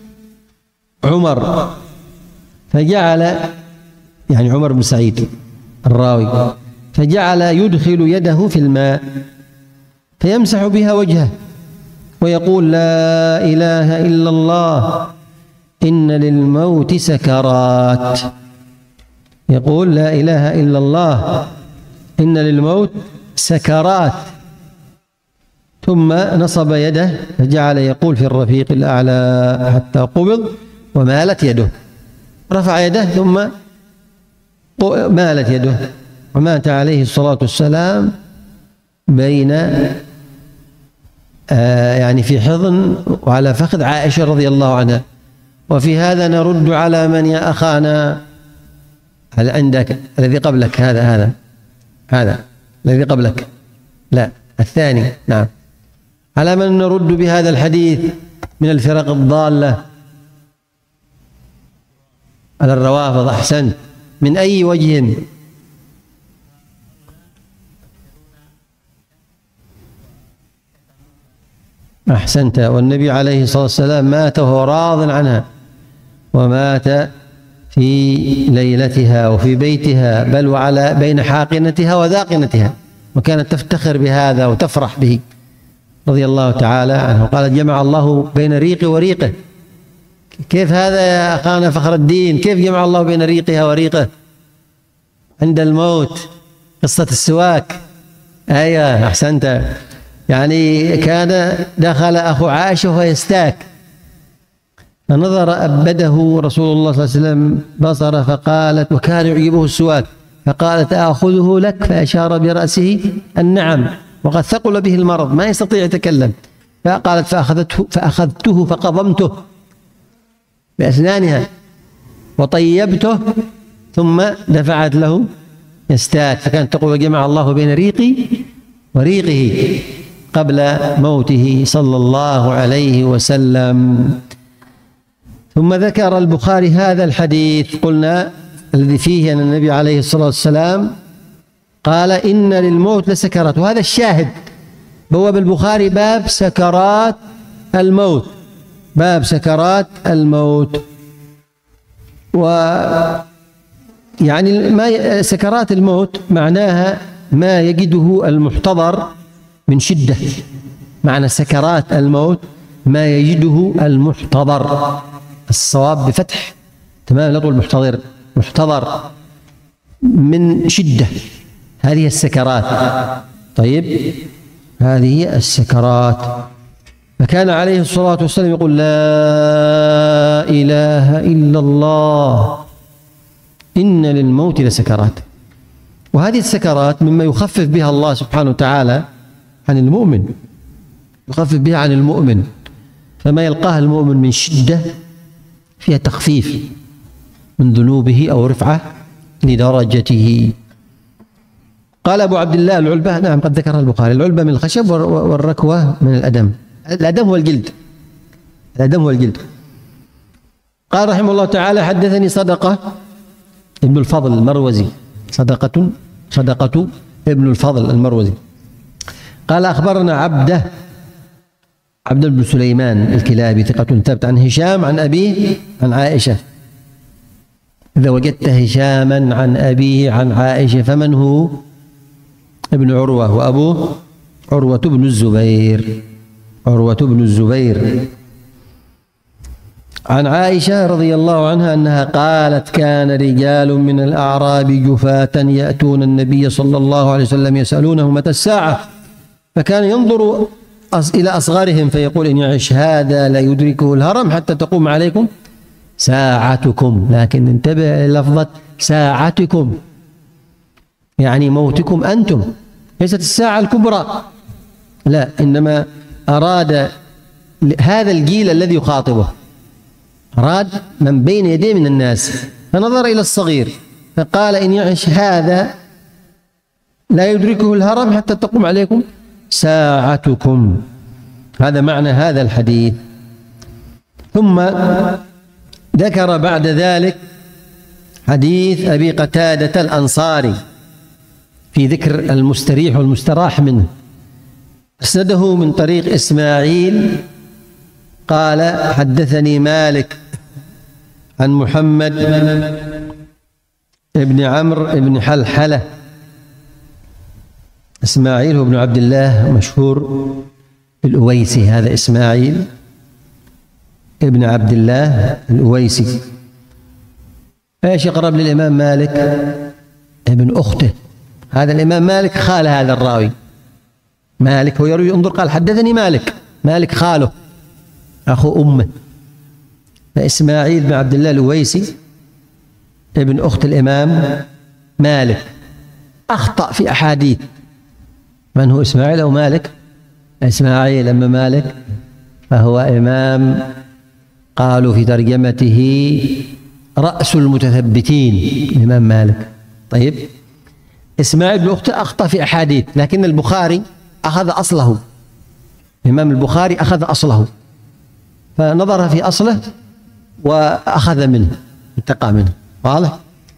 عمر فجعل، يعني عمر بن سعيد الراوي، فجعل يدخل يده في الماء فيمسح بها وجهه ويقول لا إله إلا الله إن للموت سكرات، يقول لا إله إلا الله إن للموت سكرات. ثم نصب يده فجعل يقول في الرفيق الأعلى حتى قبض ومالت يده، رفع يده ثم مالت يده، ومات عليه الصلاة والسلام بين آه يعني في حضن وعلى فخذ عائشة رضي الله عنها. وفي هذا نرد على من يا أخانا، هل عندك الذي قبلك هذا هذا هذا الذي قبلك، لا الثاني، نعم، على من نرد بهذا الحديث من الفرق الضالة على الروافض. أحسنت. من أي وجه؟ أحسنت. والنبي عليه الصلاة والسلام مات وهو راض عنها، ومات في ليلتها وفي بيتها، بل وعلى بين حاقنتها وذاقنتها، وكانت تفتخر بهذا وتفرح به رضي الله تعالى عنه. قالت جمع الله بين ريقي وريقه. كيف هذا يا أخانا فخر الدين؟ كيف جمع الله بين ريقها وريقه عند الموت؟ قصة السواك. أيوة أحسنت. يعني كان دخل أخو عائشة وهو يستاك، فنظر أبده رسول الله صلى الله عليه وسلم بصره فقالت، وكان يعجبه السواك، فقالت آخذه لك؟ فأشار برأسه النعم، وقد ثقل به المرض ما يستطيع يتكلم. فقالت فأخذته فأخذته فقضمته بأسنانها وطيبته ثم دفعت له يستاك. فكانت تقول جمع الله بين ريقي وريقه قبل موته صلى الله عليه وسلم. ثم ذكر البخاري هذا الحديث قلنا الذي فيه أن النبي عليه الصلاة والسلام قال إن للموت لسكرات، وهذا الشاهد. بواب البخاري باب سكرات الموت، باب سكرات الموت. و يعني ما سكرات الموت معناها ما يجده المحتضر من شدة، معنى سكرات الموت ما يجده المحتضر، الصواب بفتح، تمام، لا تقول محتضر، محتضر من شدة، هذه السكرات. طيب هذه السكرات. فكان عليه الصلاة والسلام يقول لا إله إلا الله إن للموت لسكرات. وهذه السكرات مما يخفف بها الله سبحانه وتعالى عن المؤمن، يخفف بها عن المؤمن، فما يلقاه المؤمن من شدة فيها تخفيف من ذنوبه أو رفعة لدرجته. قال أبو عبد الله العلبة، نعم قد ذكرها البخاري، العلبة من الخشب والركوة من الأدم. الأدم هو الجلد، الأدم هو الجلد. قال رحمه الله تعالى: حدثني صدقة ابن الفضل المروزي، صدقة صدقة ابن الفضل المروزي قال: أخبرنا عبده عبد بن سليمان الكلابي ثقة ثبت عن هشام عن أبيه عن عائشة. إذا وجدت هشاما عن أبيه عن عائشة فمن هو؟ ابن عروة، وأبوه عروة بن الزبير، عروة بن الزبير عن عائشة رضي الله عنها أنها قالت: كان رجال من الأعراب جفاة يأتون النبي صلى الله عليه وسلم يسألونه متى الساعة، فكان ينظر إلى أصغرهم فيقول: إن يعش هذا لا يدركه الهرم حتى تقوم عليكم ساعتكم. لكن انتبه لفظة ساعتكم، يعني موتكم أنتم، ليست الساعة الكبرى، لا، إنما أراد هذا الجيل الذي يخاطبه، أراد من بين يديه من الناس، فنظر إلى الصغير فقال: إن يعش هذا لا يدركه الهرم حتى تقوم عليكم ساعتكم. هذا معنى هذا الحديث. ثم ذكر بعد ذلك حديث أبي قتادة الأنصاري في ذكر المستريح والمستراح منه، أسنده من طريق إسماعيل قال: حدثني مالك عن محمد ابن عمرو ابن حلحلة. إسماعيل هو ابن عبد الله مشهور الأويسي، هذا إسماعيل ابن عبد الله الأويسي. ايش يقرب للإمام مالك؟ ابن أخته. هذا الإمام مالك خال هذا الراوي، مالك هو يروي، انظر قال: حدثني مالك، مالك خاله أخو أمه. فإسماعيل بن عبد الله الأويسي ابن أخت الإمام مالك، أخطأ في أحاديث. من هو إسماعيل أو مالك؟ إسماعيل. أما مالك فهو إمام قالوا في ترجمته رأس المتثبتين، الإمام مالك. طيب، إسماعيل بن أخته أخطأ في أحاديث، لكن البخاري أخذ أصله، الإمام البخاري أخذ أصله، فنظر في أصله وأخذ منه، انتقى منه. واضح؟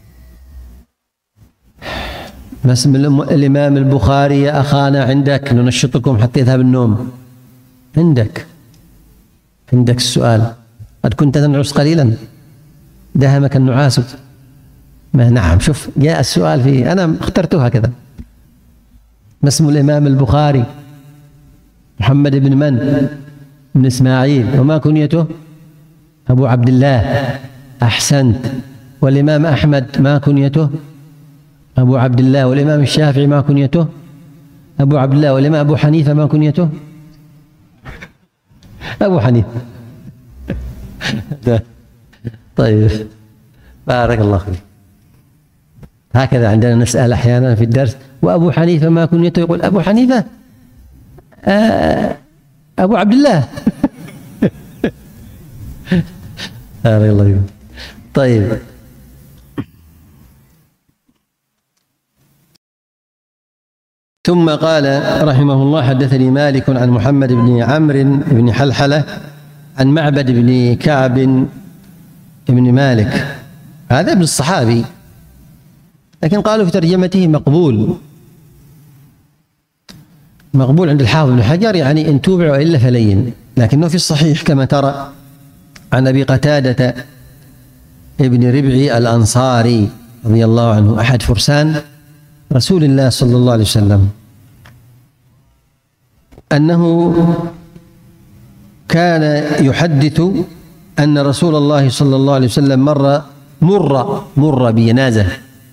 اسم الإمام البخاري يا أخانا عندك، ننشطكم حتى يذهب النوم. عندك عندك السؤال، قد كنت تنعس قليلا دهمك النعاس. ما نعم، شوف جاء السؤال فيه، أنا اخترته هكذا. ما اسم الإمام البخاري؟ محمد بن من؟ بن إسماعيل. وما كنيته؟ أبو عبد الله. أحسنت. والإمام أحمد ما كنيته؟ أبو عبد الله. والإمام الشافعي ما كنيته؟ أبو عبد الله. والإمام أبو حنيفة ما كنيته؟ أبو حنيفة. طيب، بارك الله فيك. هكذا عندنا نسأل أحيانا في الدرس: وأبو حنيفة ما كنيته؟ يقول أبو حنيفة آه أبو عبد الله. بارك الله فيك. طيب، ثم قال رحمه الله: حدثني مالك عن محمد بن عمرو بن حلحلة عن معبد بن كعب بن مالك. هذا ابن الصحابي، لكن قالوا في ترجمته مقبول. مقبول عند الحافظ بن حجر، يعني إن توبع وإلا فلين، لكنه في الصحيح كما ترى عن أبي قتادة ابن ربعي الأنصاري رضي الله عنه، أحد فرسان رسول الله صلى الله عليه وسلم، أنه كان يحدث أن رسول الله صلى الله عليه وسلم مر مر مر بجنازة.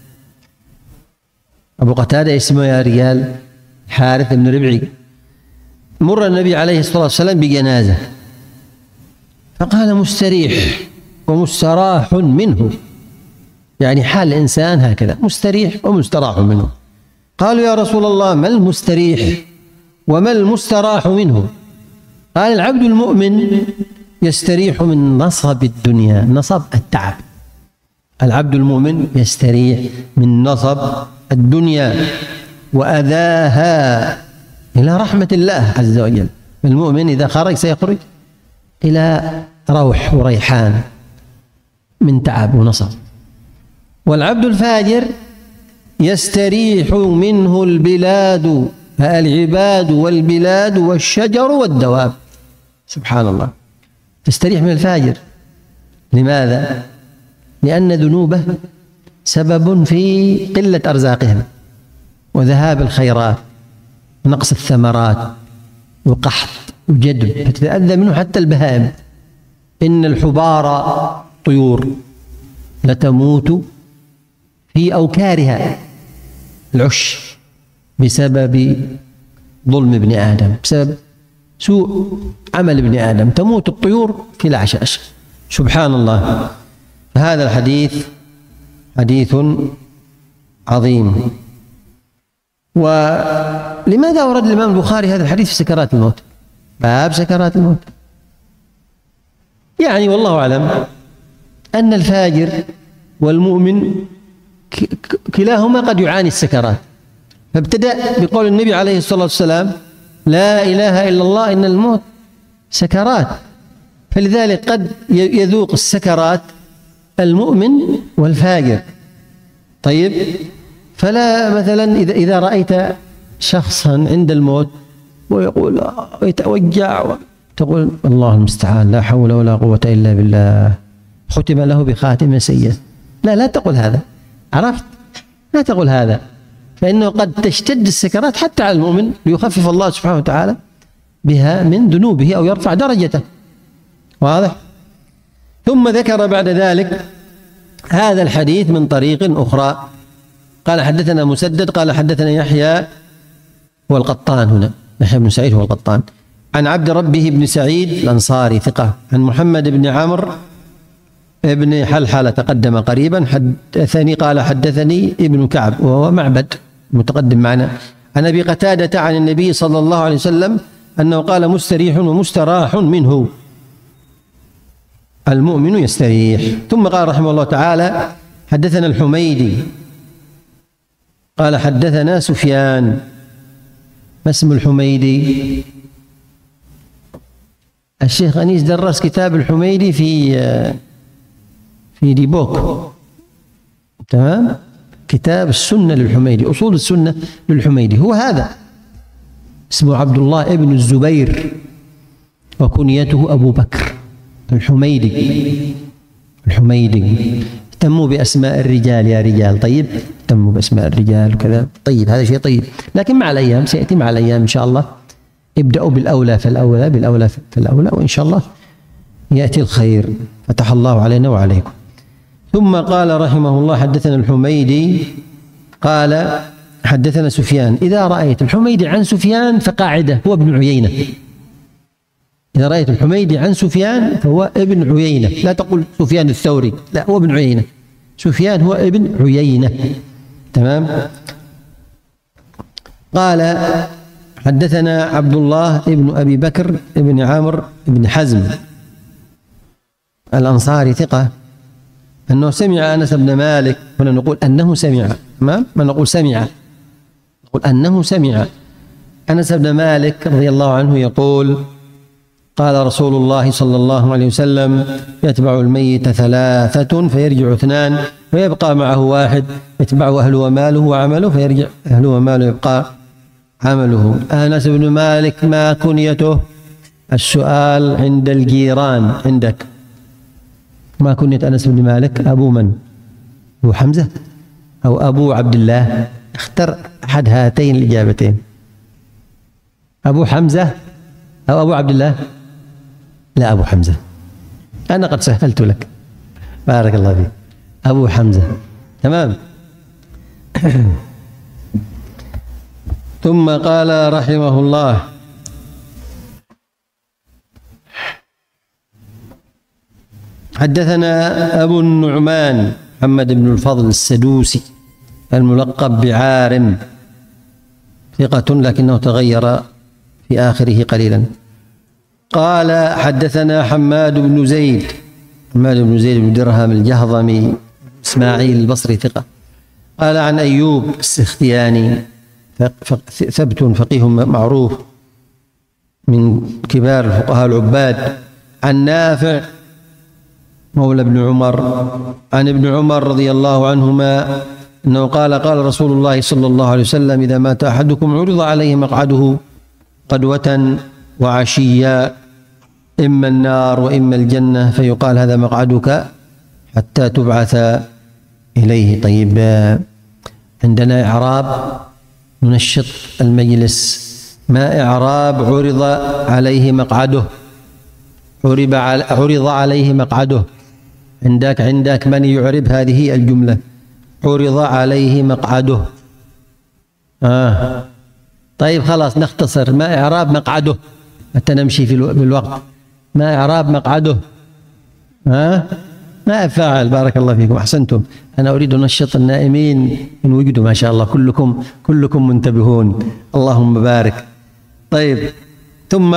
أبو قتادة اسمه يا رجال حارث بن ربعي. مر النبي عليه الصلاة والسلام بجنازة، فقال: مستريح ومستراح منه، يعني حال الإنسان هكذا، مستريح ومستراح منه. قالوا: يا رسول الله، ما المستريح وما المستراح منه؟ قال: العبد المؤمن يستريح من نصب الدنيا. نصب التعب. العبد المؤمن يستريح من نصب الدنيا وأذاها إلى رحمة الله عز وجل. المؤمن إذا خرج سيخرج إلى روح وريحان من تعب ونصب. والعبد الفاجر يستريح منه البلاد، العباد والبلاد والشجر والدواب. سبحان الله، تستريح من الفاجر. لماذا؟ لأن ذنوبه سبب في قلة أرزاقهم وذهاب الخيرات ونقص الثمرات وقحط وجدب، فتتأذى منه حتى البهائم. إن الحبار طيور لتموت في أوكارها، العش، بسبب ظلم ابن آدم، بسبب سوء عمل ابن آدم تموت الطيور في العشاش. سبحان الله. فهذا الحديث حديث عظيم. ولماذا أورد الإمام البخاري هذا الحديث في سكرات الموت؟ باب سكرات الموت. يعني والله أعلم أن الفاجر والمؤمن كلاهما قد يعاني السكرات، فابتدأ بقول النبي عليه الصلاة والسلام: لا إله إلا الله إن الموت سكرات. فلذلك قد يذوق السكرات المؤمن والفاجر. طيب، فلا مثلا إذا إذا رأيت شخصا عند الموت ويقول يتوجع، تقول الله المستعان، لا حول ولا قوة إلا بالله، ختم له بخاتمة سيئة. لا لا تقول هذا، عرفت؟ لا تقول هذا، فإنه قد تشتد السكرات حتى على المؤمن ليخفف الله سبحانه وتعالى بها من ذنوبه أو يرفع درجته. واضح؟ ثم ذكر بعد ذلك هذا الحديث من طريق أخرى. قال حدثنا مسدد قال حدثنا يحيى والقطان، هنا يحيى بن سعيد هو القطان، عن عبد ربه بن سعيد الأنصاري ثقة، عن محمد بن عمرو ابن حلحلة تقدم قريبا، حدثني قال حدثني ابن كعب وهو معبد متقدم معنا، عن أبي قتادة عن النبي صلى الله عليه وسلم أنه قال: مستريح ومستراح منه، المؤمن يستريح. ثم قال رحمه الله تعالى: حدثنا الحميدي قال حدثنا سفيان. ما اسم الحميدي؟ الشيخ أنيس درس كتاب الحميدي في في ديبوك، تمام؟ كتاب السنة للحميدي، أصول السنة للحميدي، هو هذا، اسمه عبد الله ابن الزبير وكنيته أبو بكر الحميدي. الحميدي اهتموا بأسماء الرجال يا رجال. طيب، اهتموا بأسماء الرجال وكذا. طيب، هذا شيء طيب، لكن مع الأيام سيأتي، مع الأيام إن شاء الله. ابدأوا بالأولى فالأولى بالأولى فالأولى، وإن شاء الله يأتي الخير. فتح الله علينا وعليكم. ثم قال رحمه الله: حدثنا الحميدي قال حدثنا سفيان. إذا رأيت الحميدي عن سفيان فقاعدة، هو ابن عيينة. إذا رأيت الحميدي عن سفيان فهو ابن عيينة، لا تقول سفيان الثوري، لا، هو ابن عيينة. سفيان هو ابن عيينة، تمام؟ قال حدثنا عبد الله ابن أبي بكر ابن عامر ابن حزم الأنصاري ثقة، أنه سمع أنس بن مالك. هنا نقول أنه سمع، تمام؟ ما نقول سمع، نقول أنه سمع أنس بن مالك رضي الله عنه يقول: قال رسول الله صلى الله عليه وسلم: يتبع الميت ثلاثة فيرجع اثنان ويبقى معه واحد، يتبعه أهله وماله وعمله فيرجع أهله وماله يبقى عمله. أنس بن مالك ما كنيته؟ السؤال عند الجيران عندك، ما كنية أنس بن مالك؟ أبو من؟ أبو حمزة أو أبو عبد الله؟ اختر أحد هاتين الإجابتين، أبو حمزة أو أبو عبد الله؟ لا، أبو حمزة. أنا قد سهلت لك، بارك الله فيك، أبو حمزة، تمام. ثم قال رحمه الله: حدثنا أبو النعمان محمد بن الفضل السدوسي الملقب بعارم، ثقة لكنه تغير في آخره قليلا. قال حدثنا حماد بن زيد حماد بن زيد بن درهم الجهضمي إسماعيل البصري ثقة. قال عن أيوب السختياني ثبت فقيه معروف من كبار الفقهاء العباد، عن نافع مولى ابن عمر عن ابن عمر رضي الله عنهما أنه قال قال رسول الله صلى الله عليه وسلم: إذا مات أحدكم عرض عليه مقعده غدوة وعشيا، إما النار وإما الجنة، فيقال هذا مقعدك حتى تبعث إليه. طيب، عندنا إعراب ننشط المجلس. ما إعراب عرض عليه مقعده؟ عرض عليه مقعده. عندك عندك من يعرب هذه الجملة؟ عرض عليه مقعده. آه. طيب خلاص نختصر. ما إعراب مقعده حتى نمشي في الوقت؟ ما إعراب مقعده؟ ها؟ آه؟ ما أفعل. بارك الله فيكم، أحسنتم. أنا أريد أن أنشط النائمين إن وجدوا، ما شاء الله كلكم كلكم منتبهون، اللهم بارك. طيب، ثم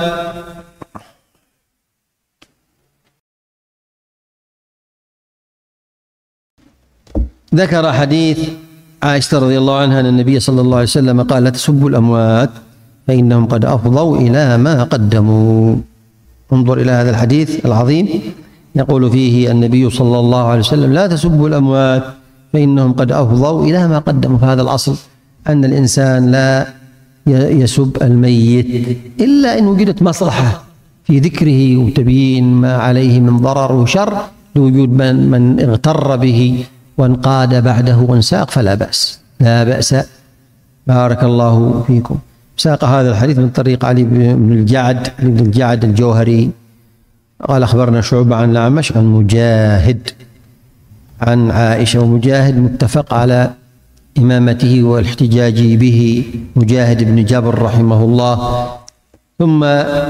ذكر حديث عائشة رضي الله عنها أن النبي صلى الله عليه وسلم قال: لا تسبوا الأموات فإنهم قد أفضوا إلى ما قدموا. انظر إلى هذا الحديث العظيم، يقول فيه النبي صلى الله عليه وسلم: لا تسبوا الأموات فإنهم قد أفضوا إلى ما قدموا. فهذا الأصل أن الإنسان لا يسب الميت إلا إن وجدت مصلحة في ذكره وتبيين ما عليه من ضرر وشر، لوجود من من اغتر به وانقاد بعده وانساق، فلا بأس، لا بأس. بارك الله فيكم. ساق هذا الحديث من طريق علي بن الجعد بن الجعد الجوهري قال: أخبرنا شعبة عن الأعمش عن مجاهد عن عائشة. ومجاهد متفق على إمامته والاحتجاج به، مجاهد بن جبر رحمه الله. ثم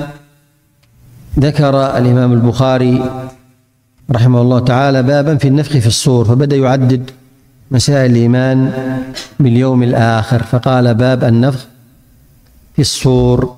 ذكر الإمام البخاري رحمه الله تعالى بابا في النفخ في الصور، فبدأ يعدد مسائل الإيمان باليوم الآخر، فقال: باب النفخ في الصور.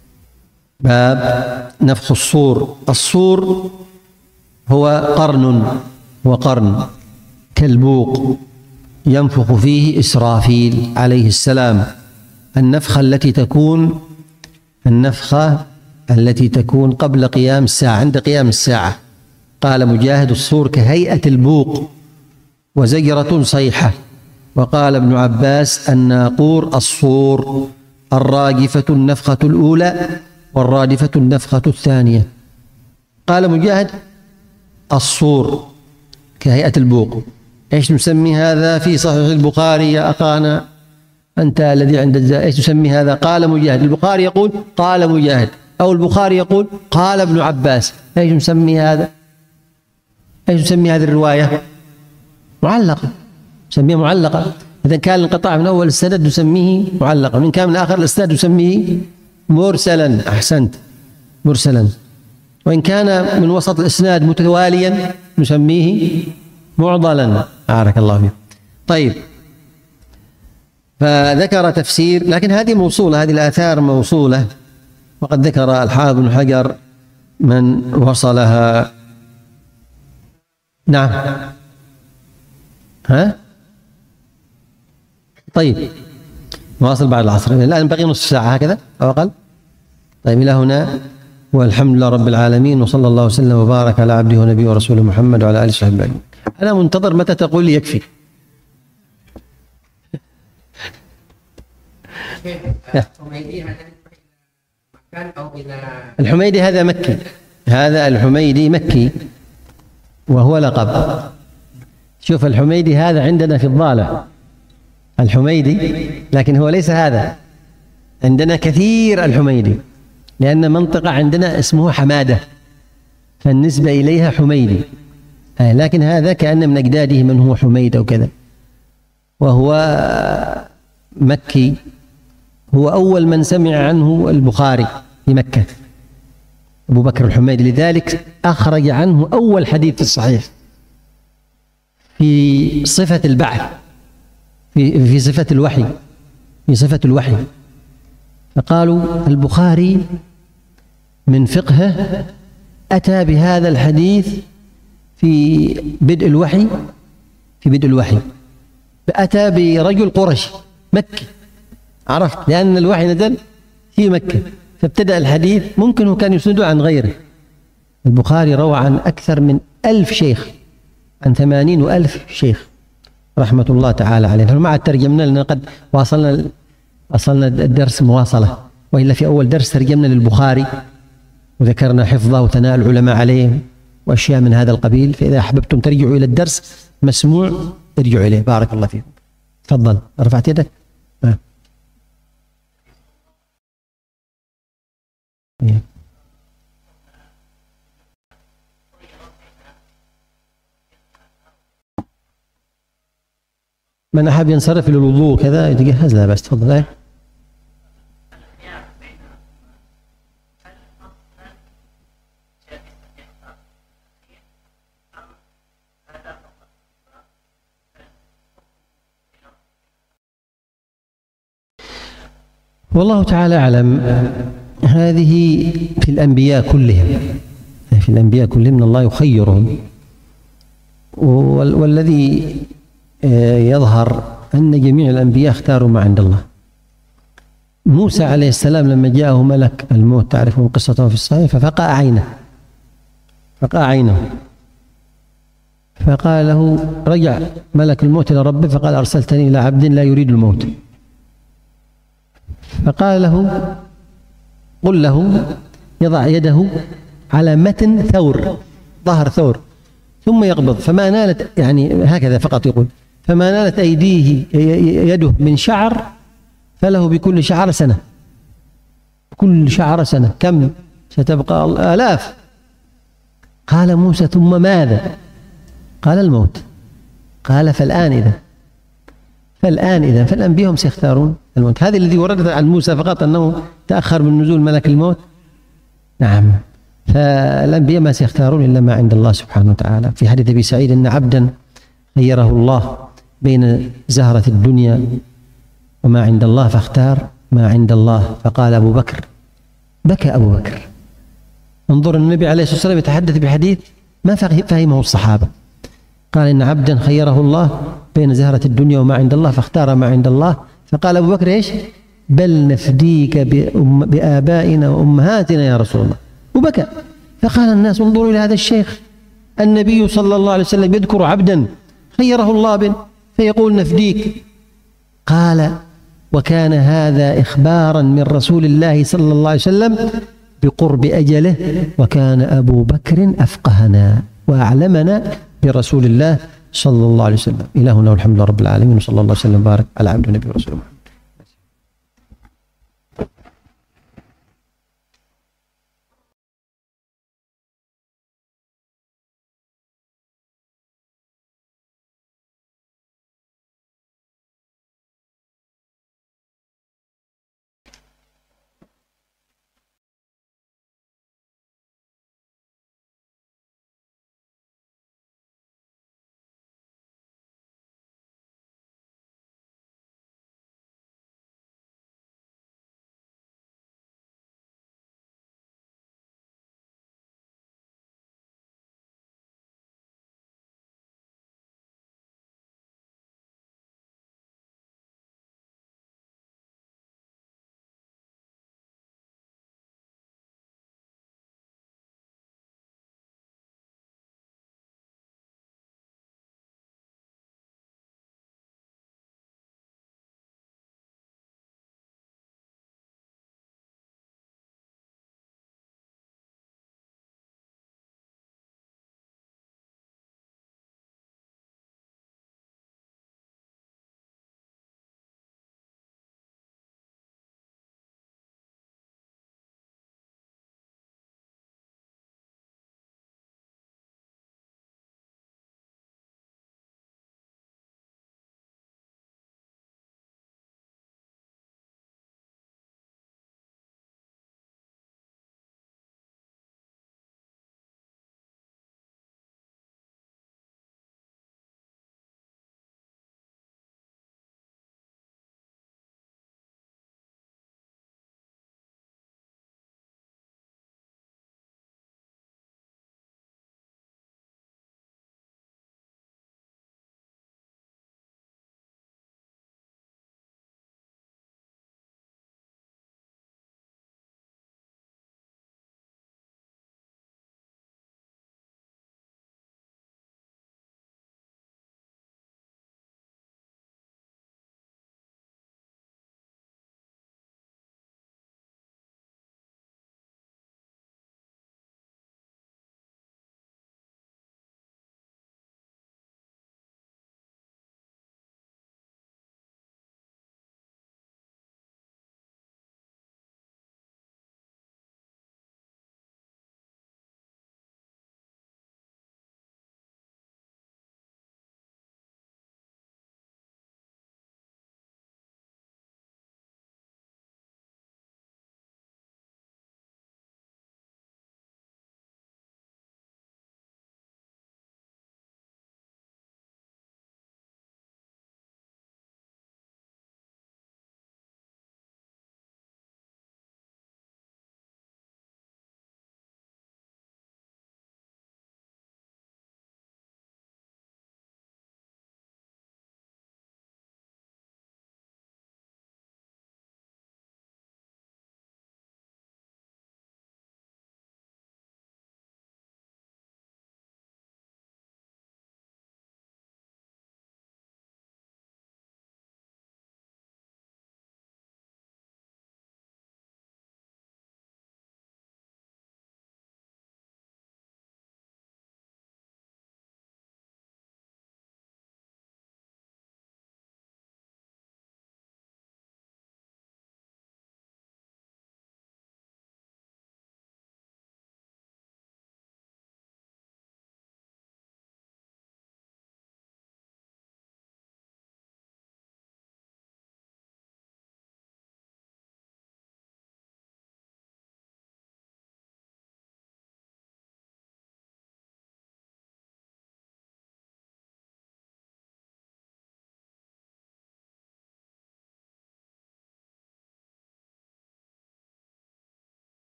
باب نفخ الصور. الصور هو قرن وقرن كالبوق ينفخ فيه إسرافيل عليه السلام. النفخة التي تكون النفخة التي تكون قبل قيام الساعة، عند قيام الساعة. قال مجاهد: الصور كهيئة البوق وزجرة صيحة. وقال ابن عباس: الناقور الصور، الراجفة النفخة الأولى والرادفة النفخة الثانية. قال مجاهد: الصور كهيئة البوق. ايش نسمي هذا في صحيح البخاري يا أخانا أنت الذي عند الزا... ايش نسمي هذا؟ قال مجاهد. البخاري يقول قال مجاهد، أو البخاري يقول قال ابن عباس. ايش نسمي هذا؟ ايش نسمي هذه الرواية؟ معلقة، نسميها معلقة. إذا كان الانقطاع من أول السند نسميه معلقا، وإن كان من آخر الإسناد نسميه مرسلا. أحسنت، مرسلا. وإن كان من وسط الإسناد متواليا نسميه معضلا. بارك الله فيك. طيب، فذكر تفسير، لكن هذه موصولة، هذه الآثار موصولة، وقد ذكر الحافظ بن حجر من وصلها. نعم. ها؟ طيب، نواصل بعد العصر. الآن بقي نصف ساعة هكذا أو أقل. طيب، إلى هنا، والحمد لله رب العالمين، وصلى الله وسلم وبارك على عبده ونبيه ورسوله محمد وعلى آله وصحبه أجمعين. أنا منتظر متى تقول لي يكفي. الحميدي هذا مكي، هذا الحميدي مكي وهو لقب. شوف، الحميدي هذا عندنا في الضالع الحميدي، لكن هو ليس هذا. عندنا كثير الحميدي، لأن منطقة عندنا اسمه حمادة، فالنسبة إليها حميدي. لكن هذا كأن من أجداده من هو حميد أو كذا، وهو مكي. هو أول من سمع عنه البخاري في مكة، أبو بكر الحميدي، لذلك أخرج عنه أول حديث في الصحيح في صفة البعث، في في صفة الوحي، في صفة الوحي. فقالوا البخاري من فقهه أتى بهذا الحديث في بدء الوحي في بدء الوحي أتى برجل قرشي مكي، عرفت، لأن الوحي نزل في مكة، فابتدأ الحديث. ممكن هو كان يسنده عن غيره. البخاري روى عن أكثر من ألف شيخ، عن ثمانين وألف شيخ رحمة الله تعالى عليه. فمع الترجمنا لأن قد واصلنا وصلنا الدرس مواصلة، وإلا في أول درس ترجمنا للبخاري وذكرنا حفظه وثناء العلماء عليه وأشياء من هذا القبيل. فإذا أحببتم ترجعوا إلى الدرس مسموع ارجعوا إليه. بارك الله فيكم. تفضل. رفعت يدك. آه. من أحب ينصرف للوضوء كذا يتجهز، لا بس. تفضل. ايه والله تعالى أعلم. هذه في الأنبياء كلهم، في الأنبياء كلهم من الله يخيرهم، والذي يظهر أن جميع الأنبياء اختاروا ما عند الله. موسى عليه السلام لما جاءه ملك الموت، تعرفون قصته في الصحيح، ففقع عينه فقع عينه فقال له، رجع ملك الموت إلى ربه فقال أرسلتني إلى عبد لا يريد الموت، فقال له قل له يضع يده على متن ثور، ظهر ثور، ثم يقبض، فما نالت، يعني هكذا فقط يقول، فما نالت أيديه يده من شعر فله بكل شعر سنة، كل شعر سنة. كم ستبقى؟ آلاف. قال موسى ثم ماذا؟ قال الموت. قال فالآن إذا فالآن إذا فالأنبياء هم سيختارون الموت. هذه الذي وردت عن موسى فقط أنه تأخر من نزول ملك الموت. نعم، فالأنبياء ما سيختارون إلا ما عند الله سبحانه وتعالى. في حديث أبي سعيد أن عبدا خيره الله بين زهرة الدنيا وما عند الله فاختار ما عند الله، فقال أبو بكر، بكى أبو بكر. انظر النبي عليه الصلاة والسلام يتحدث بحديث ما فهمه الصحابة. قال إن عبدا خيره الله بين زهرة الدنيا وما عند الله فاختار ما عند الله، فقال أبو بكر إيش؟ بل نفديك بآبائنا وأمهاتنا يا رسول الله، وبكى. فقال الناس انظروا إلى هذا الشيخ، النبي صلى الله عليه وسلم يذكر عبدا خيره الله بن فيقول نفديك. قال وكان هذا إخبارا من رسول الله صلى الله عليه وسلم بقرب أجله، وكان أبو بكر أفقهنا وأعلمنا برسول الله صلى الله عليه وسلم. إلهنا والحمد لله رب العالمين، وصلى الله وسلم وبارك على عبد النبي ورسوله.